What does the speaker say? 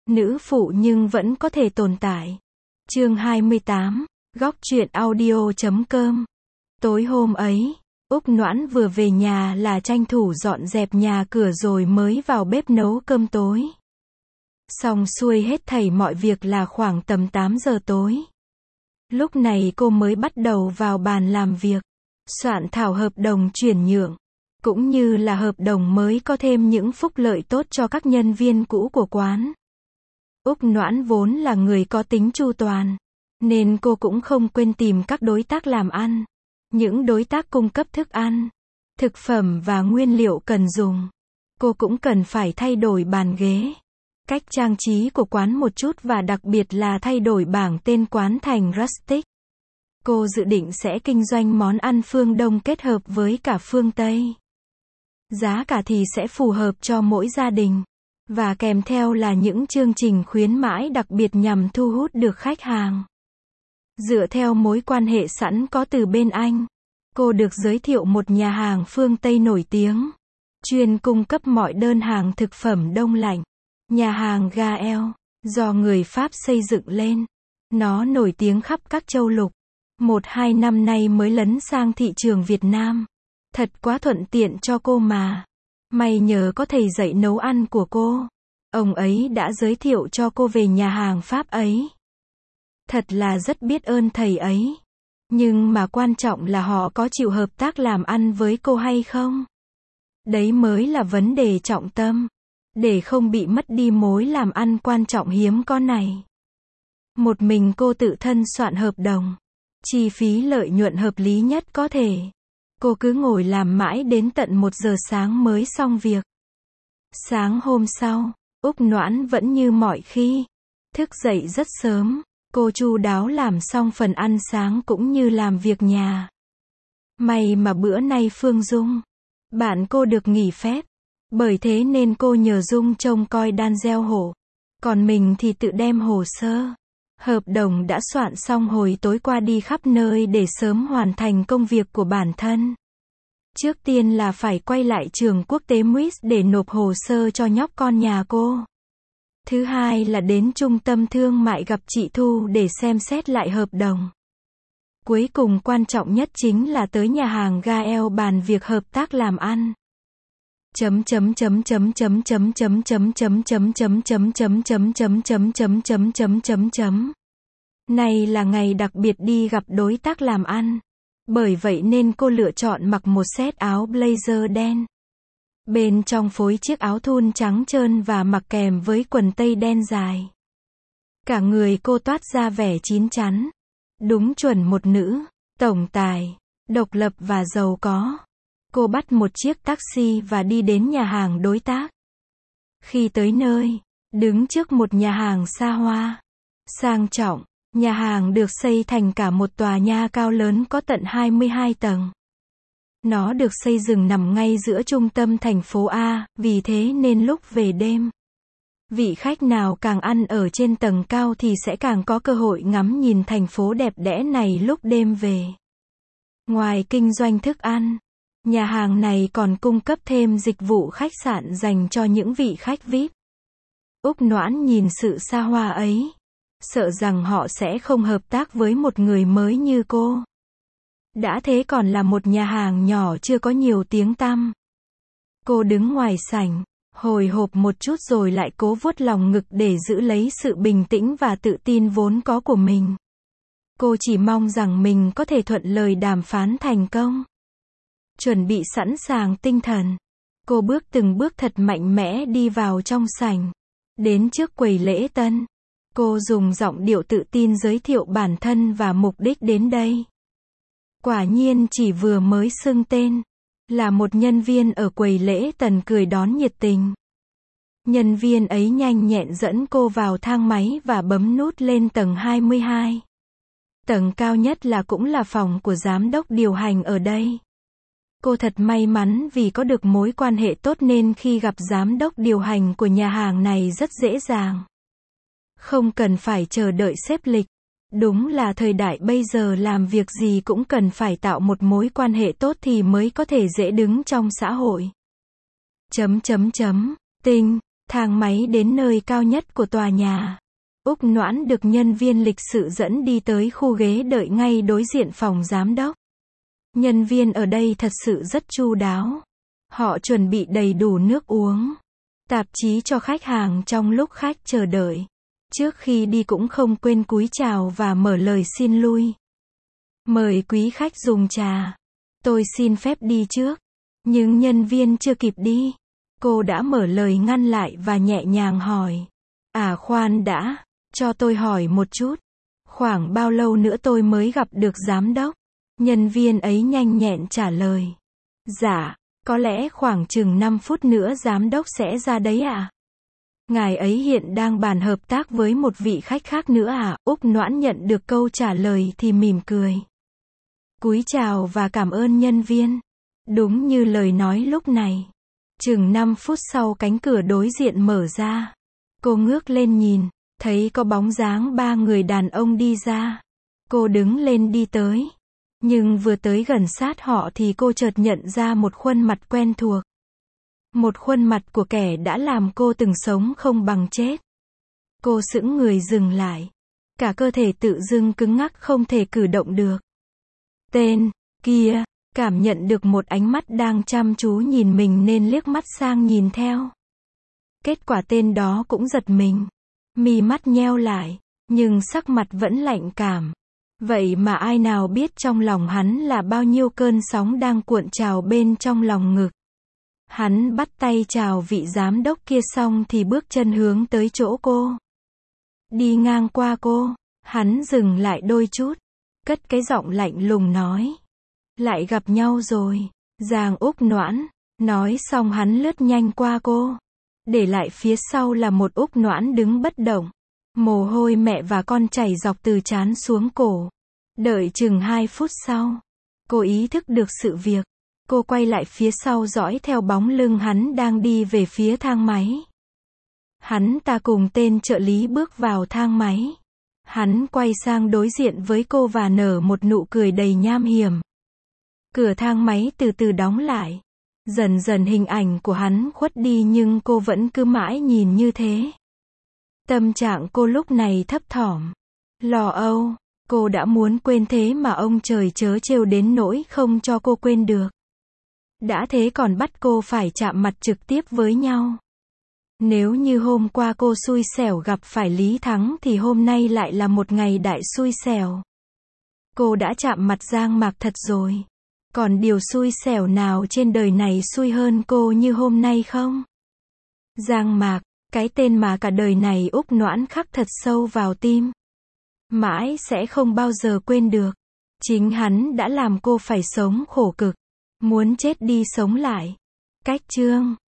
Nữ phụ nhưng vẫn có thể tồn tại. Chương 28, Góc truyện audio.com. Tối hôm ấy, Úc Noãn vừa về nhà là tranh thủ dọn dẹp nhà cửa rồi mới vào bếp nấu cơm tối. Xong xuôi hết thảy mọi việc là khoảng tầm 8 giờ tối. Lúc này cô mới bắt đầu vào bàn làm việc, soạn thảo hợp đồng chuyển nhượng, cũng như là hợp đồng mới có thêm những phúc lợi tốt cho các nhân viên cũ của quán. Úc Noãn vốn là người có tính chu toàn, nên cô cũng không quên tìm các đối tác làm ăn, những đối tác cung cấp thức ăn, thực phẩm và nguyên liệu cần dùng. Cô cũng cần phải thay đổi bàn ghế, cách trang trí của quán một chút và đặc biệt là thay đổi bảng tên quán thành Rustic. Cô dự định sẽ kinh doanh món ăn phương Đông kết hợp với cả phương Tây. Giá cả thì sẽ phù hợp cho mỗi gia đình, và kèm theo là những chương trình khuyến mãi đặc biệt nhằm thu hút được khách hàng. Dựa theo mối quan hệ sẵn có từ bên anh, cô được giới thiệu một nhà hàng phương Tây nổi tiếng, chuyên cung cấp mọi đơn hàng thực phẩm đông lạnh. Nhà hàng Gael, do người Pháp xây dựng lên, nó nổi tiếng khắp các châu lục. 1-2 năm nay mới lấn sang thị trường Việt Nam. Thật quá thuận tiện cho cô mà. May nhờ có thầy dạy nấu ăn của cô. Ông ấy đã giới thiệu cho cô về nhà hàng Pháp ấy. Thật là rất biết ơn thầy ấy. Nhưng mà quan trọng là họ có chịu hợp tác làm ăn với cô hay không? Đấy mới là vấn đề trọng tâm. Để không bị mất đi mối làm ăn quan trọng hiếm có này. Một mình cô tự thân soạn hợp đồng. Chi phí lợi nhuận hợp lý nhất có thể. Cô cứ ngồi làm mãi đến tận 1 giờ sáng mới xong việc. Sáng hôm sau, Úc Noãn vẫn như mọi khi. Thức dậy rất sớm, cô chu đáo làm xong phần ăn sáng cũng như làm việc nhà. May mà bữa nay Phương Dung, bạn cô được nghỉ phép. Bởi thế nên cô nhờ Dung trông coi đan gieo hộ. Còn mình thì tự đem hồ sơ. Hợp đồng đã soạn xong hồi tối qua đi khắp nơi để sớm hoàn thành công việc của bản thân. Trước tiên là phải quay lại trường quốc tế MUIS để nộp hồ sơ cho nhóc con nhà cô. Thứ hai là đến trung tâm thương mại gặp chị Thu để xem xét lại hợp đồng. Cuối cùng quan trọng nhất chính là tới nhà hàng Gael bàn việc hợp tác làm ăn. Này là ngày đặc biệt đi gặp đối tác làm ăn. Bởi vậy nên cô lựa chọn mặc một set áo blazer đen. Bên trong phối chiếc áo thun trắng trơn và mặc kèm với quần tây đen dài. Cả người cô toát ra vẻ chín chắn. Đúng chuẩn một nữ, tổng tài, độc lập và giàu có. Cô bắt một chiếc taxi và đi đến nhà hàng đối tác. Khi tới nơi, đứng trước một nhà hàng xa hoa, sang trọng, nhà hàng được xây thành cả một tòa nhà cao lớn có tận 22 tầng. Nó được xây dựng nằm ngay giữa trung tâm thành phố A, vì thế nên lúc về đêm, vị khách nào càng ăn ở trên tầng cao thì sẽ càng có cơ hội ngắm nhìn thành phố đẹp đẽ này lúc đêm về. Ngoài kinh doanh thức ăn, nhà hàng này còn cung cấp thêm dịch vụ khách sạn dành cho những vị khách VIP. Úc Noãn nhìn sự xa hoa ấy, sợ rằng họ sẽ không hợp tác với một người mới như cô. Đã thế còn là một nhà hàng nhỏ chưa có nhiều tiếng tăm. Cô đứng ngoài sảnh, hồi hộp một chút rồi lại cố vuốt lòng ngực để giữ lấy sự bình tĩnh và tự tin vốn có của mình. Cô chỉ mong rằng mình có thể thuận lời đàm phán thành công. Chuẩn bị sẵn sàng tinh thần, cô bước từng bước thật mạnh mẽ đi vào trong sảnh. Đến trước quầy lễ tân, cô dùng giọng điệu tự tin giới thiệu bản thân và mục đích đến đây. Quả nhiên chỉ vừa mới xưng tên, là một nhân viên ở quầy lễ tân cười đón nhiệt tình. Nhân viên ấy nhanh nhẹn dẫn cô vào thang máy và bấm nút lên tầng 22. Tầng cao nhất là cũng là phòng của giám đốc điều hành ở đây. Cô thật may mắn vì có được mối quan hệ tốt nên khi gặp giám đốc điều hành của nhà hàng này rất dễ dàng. Không cần phải chờ đợi xếp lịch. Đúng là thời đại bây giờ làm việc gì cũng cần phải tạo một mối quan hệ tốt thì mới có thể dễ đứng trong xã hội. Tinh, Thang máy đến nơi cao nhất của tòa nhà. Úc Noãn được nhân viên lịch sự dẫn đi tới khu ghế đợi ngay đối diện phòng giám đốc. Nhân viên ở đây thật sự rất chu đáo. Họ chuẩn bị đầy đủ nước uống, tạp chí cho khách hàng trong lúc khách chờ đợi. Trước khi đi cũng không quên cúi chào và mở lời xin lui. Mời quý khách dùng trà. Tôi xin phép đi trước. Nhưng nhân viên chưa kịp đi. Cô đã mở lời ngăn lại và nhẹ nhàng hỏi. Khoan đã, cho tôi hỏi một chút. Khoảng bao lâu nữa tôi mới gặp được giám đốc? Nhân viên ấy nhanh nhẹn trả lời. Dạ, có lẽ khoảng chừng 5 phút nữa giám đốc sẽ ra đấy ạ. Ngài ấy hiện đang bàn hợp tác với một vị khách khác nữa à? Úc Noãn nhận được câu trả lời thì mỉm cười. Cúi chào và cảm ơn nhân viên. Đúng như lời nói lúc này. Chừng 5 phút sau cánh cửa đối diện mở ra. Cô ngước lên nhìn, thấy có bóng dáng 3 người đàn ông đi ra. Cô đứng lên đi tới. Nhưng vừa tới gần sát họ thì cô chợt nhận ra một khuôn mặt quen thuộc. Một khuôn mặt của kẻ đã làm cô từng sống không bằng chết. Cô sững người dừng lại. Cả cơ thể tự dưng cứng ngắc không thể cử động được. Tên kia, cảm nhận được một ánh mắt đang chăm chú nhìn mình nên liếc mắt sang nhìn theo. Kết quả tên đó cũng giật mình. Mi mắt nheo lại, nhưng sắc mặt vẫn lạnh cảm. Vậy mà ai nào biết trong lòng hắn là bao nhiêu cơn sóng đang cuộn trào bên trong lòng ngực. Hắn bắt tay chào vị giám đốc kia xong thì bước chân hướng tới chỗ cô. Đi ngang qua cô, hắn dừng lại đôi chút, cất cái giọng lạnh lùng nói. Lại gặp nhau rồi, Giang Úc Noãn. Nói xong hắn lướt nhanh qua cô. Để lại phía sau là một Úc Noãn đứng bất động. Mồ hôi mẹ và con chảy dọc từ trán xuống cổ. Đợi chừng 2 phút sau, cô ý thức được sự việc. Cô quay lại phía sau dõi theo bóng lưng hắn đang đi về phía thang máy. Hắn ta cùng tên trợ lý bước vào thang máy. Hắn quay sang đối diện với cô và nở một nụ cười đầy nham hiểm. Cửa thang máy từ từ đóng lại. Dần dần hình ảnh của hắn khuất đi nhưng cô vẫn cứ mãi nhìn như thế. Tâm trạng cô lúc này thấp thỏm, lo âu. Cô đã muốn quên thế mà ông trời trớ trêu đến nỗi không cho cô quên được. Đã thế còn bắt cô phải chạm mặt trực tiếp với nhau. Nếu như hôm qua cô xui xẻo gặp phải Lý Thắng thì hôm nay lại là một ngày đại xui xẻo. Cô đã chạm mặt Giang Mạc thật rồi. Còn điều xui xẻo nào trên đời này xui hơn cô như hôm nay không? Giang Mạc, cái tên mà cả đời này Úc Noãn khắc thật sâu vào tim. Mãi sẽ không bao giờ quên được. Chính hắn đã làm cô phải sống khổ cực. Muốn chết đi sống lại. Cách chương